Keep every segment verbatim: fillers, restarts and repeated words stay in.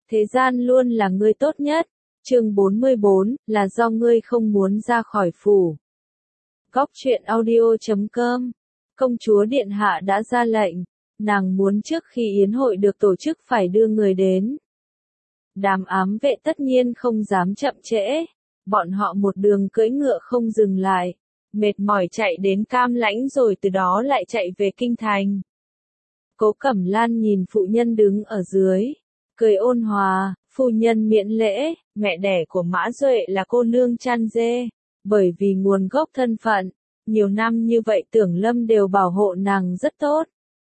thế gian luôn là ngươi tốt nhất. Chương bốn mươi bốn, là do ngươi không muốn ra khỏi phủ. Góc truyện audio chấm com. Công chúa điện hạ đã ra lệnh, nàng muốn trước khi yến hội được tổ chức phải đưa người đến. Đám ám vệ tất nhiên không dám chậm trễ, bọn họ một đường cưỡi ngựa không dừng lại, mệt mỏi chạy đến Cam Lãnh rồi từ đó lại chạy về kinh thành. Cố Cẩm Lan nhìn phụ nhân đứng ở dưới, cười ôn hòa, phu nhân miễn lễ, mẹ đẻ của Mã Duệ là cô nương Chan Dê, bởi vì nguồn gốc thân phận, nhiều năm như vậy Tưởng Lâm đều bảo hộ nàng rất tốt.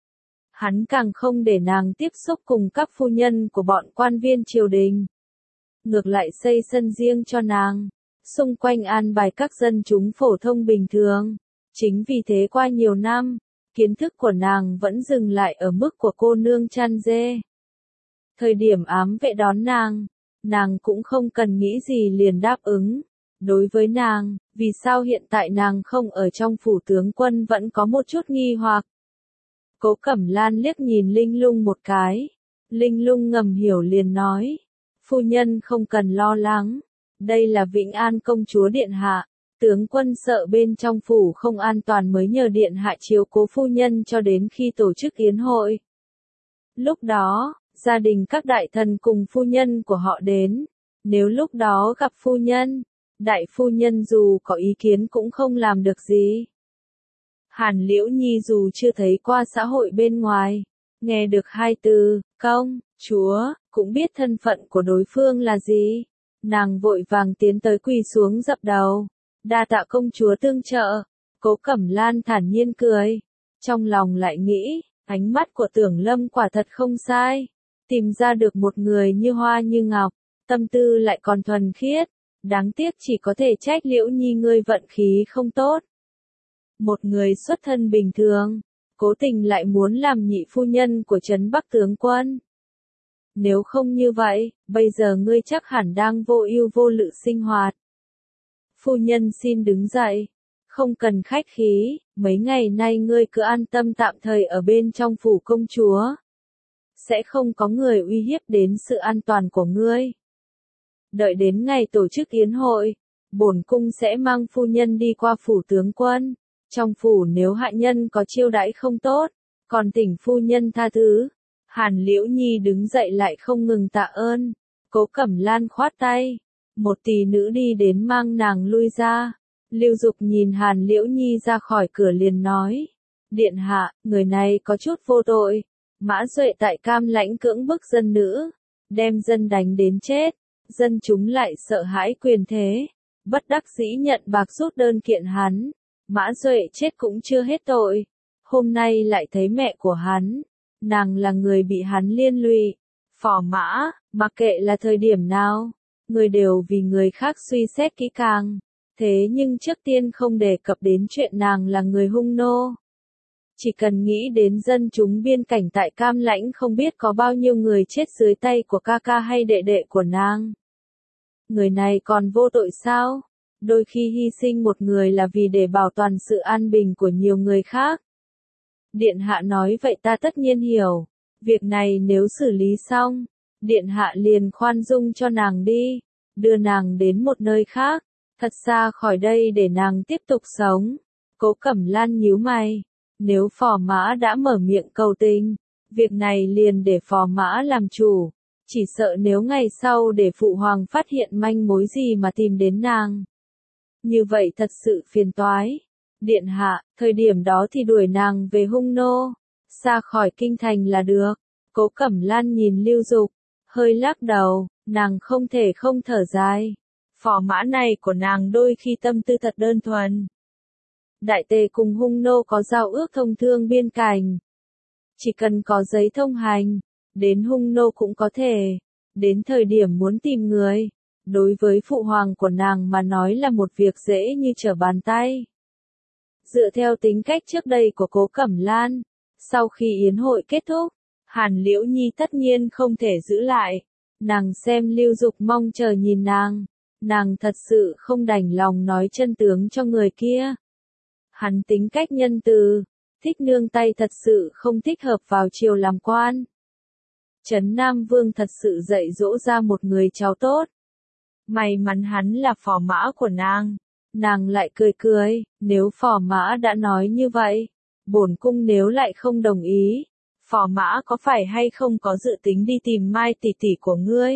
Hắn càng không để nàng tiếp xúc cùng các phu nhân của bọn quan viên triều đình. Ngược lại xây sân riêng cho nàng, xung quanh an bài các dân chúng phổ thông bình thường. Chính vì thế qua nhiều năm, kiến thức của nàng vẫn dừng lại ở mức của cô nương Chan Dê. Thời điểm ám vệ đón nàng, nàng cũng không cần nghĩ gì liền đáp ứng. Đối với nàng, vì sao hiện tại nàng không ở trong phủ tướng quân vẫn có một chút nghi hoặc. Cố Cẩm Lan liếc nhìn Linh Lung một cái. Linh Lung ngầm hiểu liền nói. Phu nhân không cần lo lắng. Đây là Vĩnh An công chúa điện hạ. Tướng quân sợ bên trong phủ không an toàn mới nhờ điện hạ chiếu cố phu nhân cho đến khi tổ chức yến hội. Lúc đó, gia đình các đại thần cùng phu nhân của họ đến. Nếu lúc đó gặp phu nhân, đại phu nhân dù có ý kiến cũng không làm được gì. Hàn Liễu Nhi dù chưa thấy qua xã hội bên ngoài, nghe được hai từ, công, chúa, cũng biết thân phận của đối phương là gì. Nàng vội vàng tiến tới quỳ xuống dập đầu, đa tạ công chúa tương trợ. Cố Cẩm Lan thản nhiên cười, trong lòng lại nghĩ, ánh mắt của Tưởng Lâm quả thật không sai, tìm ra được một người như hoa như ngọc, tâm tư lại còn thuần khiết, đáng tiếc chỉ có thể trách Liễu Nhi ngươi vận khí không tốt. Một người xuất thân bình thường, cố tình lại muốn làm nhị phu nhân của Trấn Bắc tướng quân. Nếu không như vậy, bây giờ ngươi chắc hẳn đang vô ưu vô lự sinh hoạt. Phu nhân xin đứng dậy, không cần khách khí, mấy ngày nay ngươi cứ an tâm tạm thời ở bên trong phủ công chúa. Sẽ không có người uy hiếp đến sự an toàn của ngươi. Đợi đến ngày tổ chức yến hội, bổn cung sẽ mang phu nhân đi qua phủ tướng quân. Trong phủ nếu hạ nhân có chiêu đãi không tốt, còn thỉnh phu nhân tha thứ. Hàn Liễu Nhi đứng dậy lại không ngừng tạ ơn. Cố Cẩm Lan khoát tay, một tỷ nữ đi đến mang nàng lui ra. Lưu Dục nhìn Hàn Liễu Nhi ra khỏi cửa liền nói, điện hạ, người này có chút vô tội. Mã Duệ tại Cam Lãnh cưỡng bức dân nữ, đem dân đánh đến chết, dân chúng lại sợ hãi quyền thế, bất đắc dĩ nhận bạc rút đơn kiện hắn. Mã Duệ chết cũng chưa hết tội, hôm nay lại thấy mẹ của hắn, nàng là người bị hắn liên lụy. Phò Mã, mặc kệ là thời điểm nào, người đều vì người khác suy xét kỹ càng, thế nhưng trước tiên không đề cập đến chuyện nàng là người hung nô. Chỉ cần nghĩ đến dân chúng biên cảnh tại Cam Lãnh không biết có bao nhiêu người chết dưới tay của ca ca hay đệ đệ của nàng. Người này còn vô tội sao? Đôi khi hy sinh một người là vì để bảo toàn sự an bình của nhiều người khác. Điện hạ nói vậy ta tất nhiên hiểu. Việc này nếu xử lý xong, điện hạ liền khoan dung cho nàng đi, đưa nàng đến một nơi khác, thật xa khỏi đây để nàng tiếp tục sống. Cố Cẩm Lan nhíu mày, nếu Phò Mã đã mở miệng cầu tình, việc này liền để Phò Mã làm chủ, chỉ sợ nếu ngày sau để phụ hoàng phát hiện manh mối gì mà tìm đến nàng. Như vậy thật sự phiền toái. Điện hạ, thời điểm đó thì đuổi nàng về hung nô, xa khỏi kinh thành là được. Cố Cẩm Lan nhìn Lưu Dục, hơi lắc đầu, nàng không thể không thở dài. Phò Mã này của nàng đôi khi tâm tư thật đơn thuần. Đại tề cùng hung nô có giao ước thông thương biên cảnh. Chỉ cần có giấy thông hành, đến hung nô cũng có thể. Đến thời điểm muốn tìm người, đối với phụ hoàng của nàng mà nói là một việc dễ như trở bàn tay. Dựa theo tính cách trước đây của Cố Cẩm Lan, sau khi yến hội kết thúc, Hàn Liễu Nhi tất nhiên không thể giữ lại. Nàng xem Lưu Dục mong chờ nhìn nàng, nàng thật sự không đành lòng nói chân tướng cho người kia. Hắn tính cách nhân từ, thích nương tay thật sự không thích hợp vào triều làm quan. Trấn Nam Vương thật sự dạy dỗ ra một người cháu tốt. May mắn hắn là phò mã của nàng. Nàng lại cười cười, nếu phò mã đã nói như vậy, bổn cung nếu lại không đồng ý, phò mã có phải hay không có dự tính đi tìm Mai tỷ tỷ của ngươi?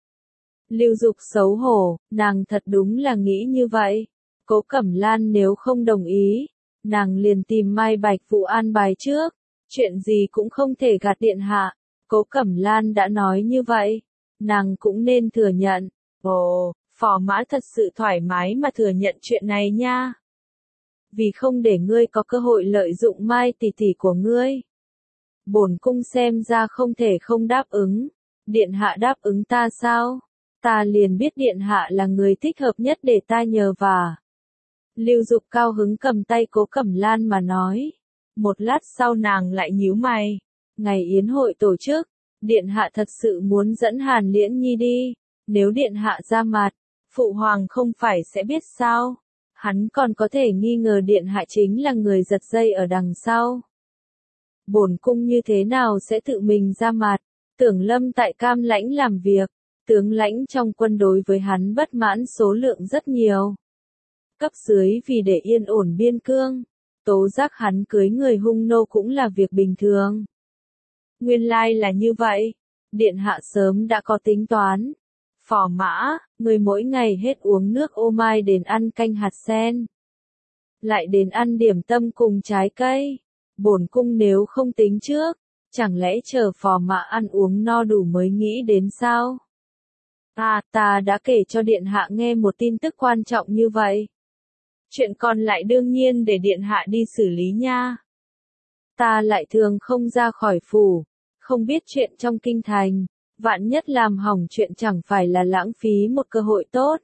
Lưu Dục xấu hổ, nàng thật đúng là nghĩ như vậy. Cố Cẩm Lan nếu không đồng ý, nàng liền tìm Mai Bạch Vũ an bài trước, chuyện gì cũng không thể gạt điện hạ. Cố Cẩm Lan đã nói như vậy, nàng cũng nên thừa nhận. Ồ, phò mã thật sự thoải mái mà thừa nhận chuyện này nha. Vì không để ngươi có cơ hội lợi dụng Mai tỷ tỷ của ngươi, bổn cung xem ra không thể không đáp ứng. Điện hạ đáp ứng ta sao? Ta liền biết điện hạ là người thích hợp nhất để ta nhờ vả. Lưu Dục cao hứng cầm tay Cố Cẩm Lan mà nói. Một lát sau nàng lại nhíu mày. Ngày yến hội tổ chức, điện hạ thật sự muốn dẫn Hàn Liễn Nhi đi. Nếu điện hạ ra mặt, phụ hoàng không phải sẽ biết sao? Hắn còn có thể nghi ngờ điện hạ chính là người giật dây ở đằng sau. Bổn cung như thế nào sẽ tự mình ra mặt? Tưởng Lâm tại Cam Lãnh làm việc, tướng lãnh trong quân đối với hắn bất mãn số lượng rất nhiều. Cấp dưới vì để yên ổn biên cương, tố giác hắn cưới người hung nô cũng là việc bình thường. Nguyên lai là như vậy, điện hạ sớm đã có tính toán. Phò mã, người mỗi ngày hết uống nước ô mai đến ăn canh hạt sen, lại đến ăn điểm tâm cùng trái cây. Bổn cung nếu không tính trước, chẳng lẽ chờ phò mã ăn uống no đủ mới nghĩ đến sao? À, ta đã kể cho điện hạ nghe một tin tức quan trọng như vậy. Chuyện còn lại đương nhiên để điện hạ đi xử lý nha. Ta lại thường không ra khỏi phủ, không biết chuyện trong kinh thành, vạn nhất làm hỏng chuyện chẳng phải là lãng phí một cơ hội tốt.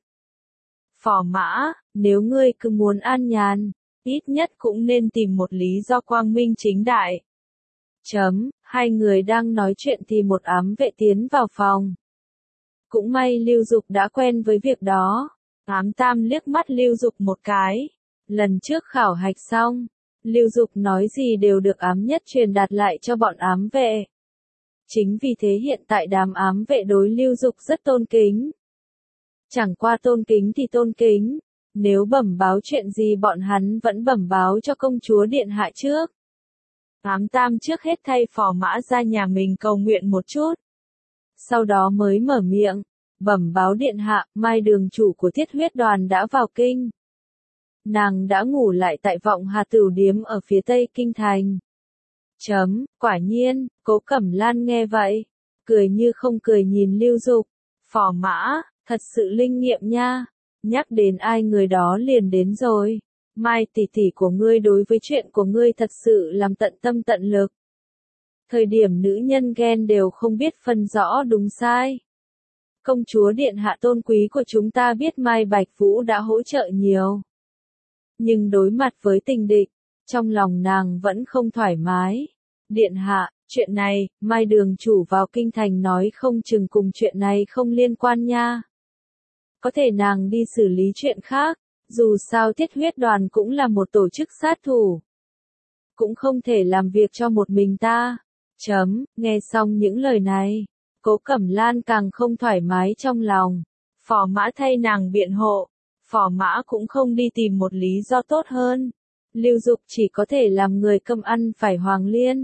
Phò mã, nếu ngươi cứ muốn an nhàn, ít nhất cũng nên tìm một lý do quang minh chính đại. Chấm, hai người đang nói chuyện thì một ám vệ tiến vào phòng. Cũng may Lưu Dục đã quen với việc đó. Ám Tam liếc mắt Lưu Dục một cái. Lần trước khảo hạch xong, Lưu Dục nói gì đều được ám nhất truyền đạt lại cho bọn ám vệ. Chính vì thế hiện tại đám ám vệ đối Lưu Dục rất tôn kính. Chẳng qua tôn kính thì tôn kính, nếu bẩm báo chuyện gì bọn hắn vẫn bẩm báo cho công chúa điện hạ trước. Ám Tam trước hết thay phò mã ra nhà mình cầu nguyện một chút. Sau đó mới mở miệng, bẩm báo điện hạ, Mai đường chủ của Thiết Huyết đoàn đã vào kinh. Nàng đã ngủ lại tại Vọng Hà Tửu Điếm ở phía tây kinh thành. Chấm, quả nhiên, Cố Cẩm Lan nghe vậy, cười như không cười nhìn Lưu Dục. Phò mã, thật sự linh nghiệm nha, nhắc đến ai người đó liền đến rồi. Mai tỷ tỷ của ngươi đối với chuyện của ngươi thật sự làm tận tâm tận lực. Thời điểm nữ nhân ghen đều không biết phân rõ đúng sai. Công chúa điện hạ tôn quý của chúng ta biết Mai Bạch Vũ đã hỗ trợ nhiều. Nhưng đối mặt với tình địch, trong lòng nàng vẫn không thoải mái. Điện hạ, chuyện này, Mai đường chủ vào kinh thành nói không chừng cùng chuyện này không liên quan nha. Có thể nàng đi xử lý chuyện khác, dù sao Thiết Huyết đoàn cũng là một tổ chức sát thủ. Cũng không thể làm việc cho một mình ta. Chấm, nghe xong những lời này, Cố Cẩm Lan càng không thoải mái trong lòng. Phò mã thay nàng biện hộ, phò mã cũng không đi tìm một lý do tốt hơn. Lưu Dục chỉ có thể làm người câm ăn phải hoàng liên.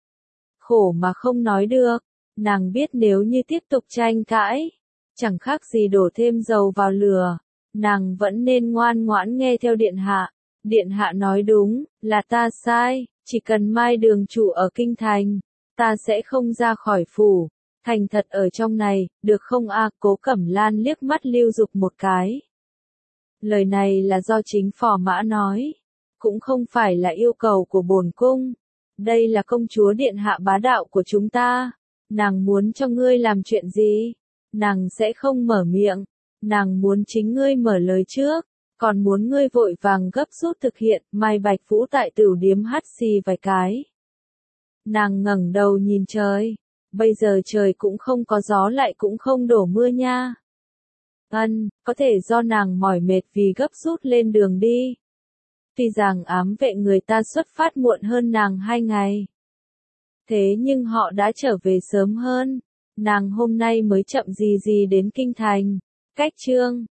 Khổ mà không nói được, nàng biết nếu như tiếp tục tranh cãi, chẳng khác gì đổ thêm dầu vào lửa, nàng vẫn nên ngoan ngoãn nghe theo điện hạ. Điện hạ nói đúng, là ta sai, chỉ cần Mai đường chủ ở kinh thành, ta sẽ không ra khỏi phủ, thành thật ở trong này, được không a? À, Cố Cẩm Lan liếc mắt Lưu Dục một cái. Lời này là do chính phò mã nói, cũng không phải là yêu cầu của bổn cung. Đây là công chúa điện hạ bá đạo của chúng ta, nàng muốn cho ngươi làm chuyện gì, nàng sẽ không mở miệng, nàng muốn chính ngươi mở lời trước, còn muốn ngươi vội vàng gấp rút thực hiện. Mai Bạch Vũ tại Tửu Điếm hắt xì vài cái. Nàng ngẩng đầu nhìn trời, bây giờ trời cũng không có gió lại cũng không đổ mưa nha. Ân, có thể do nàng mỏi mệt vì gấp rút lên đường đi. Tuy rằng ám vệ người ta xuất phát muộn hơn nàng hai ngày. Thế nhưng họ đã trở về sớm hơn. nàng hôm nay mới chậm gì gì đến kinh thành. Cách chương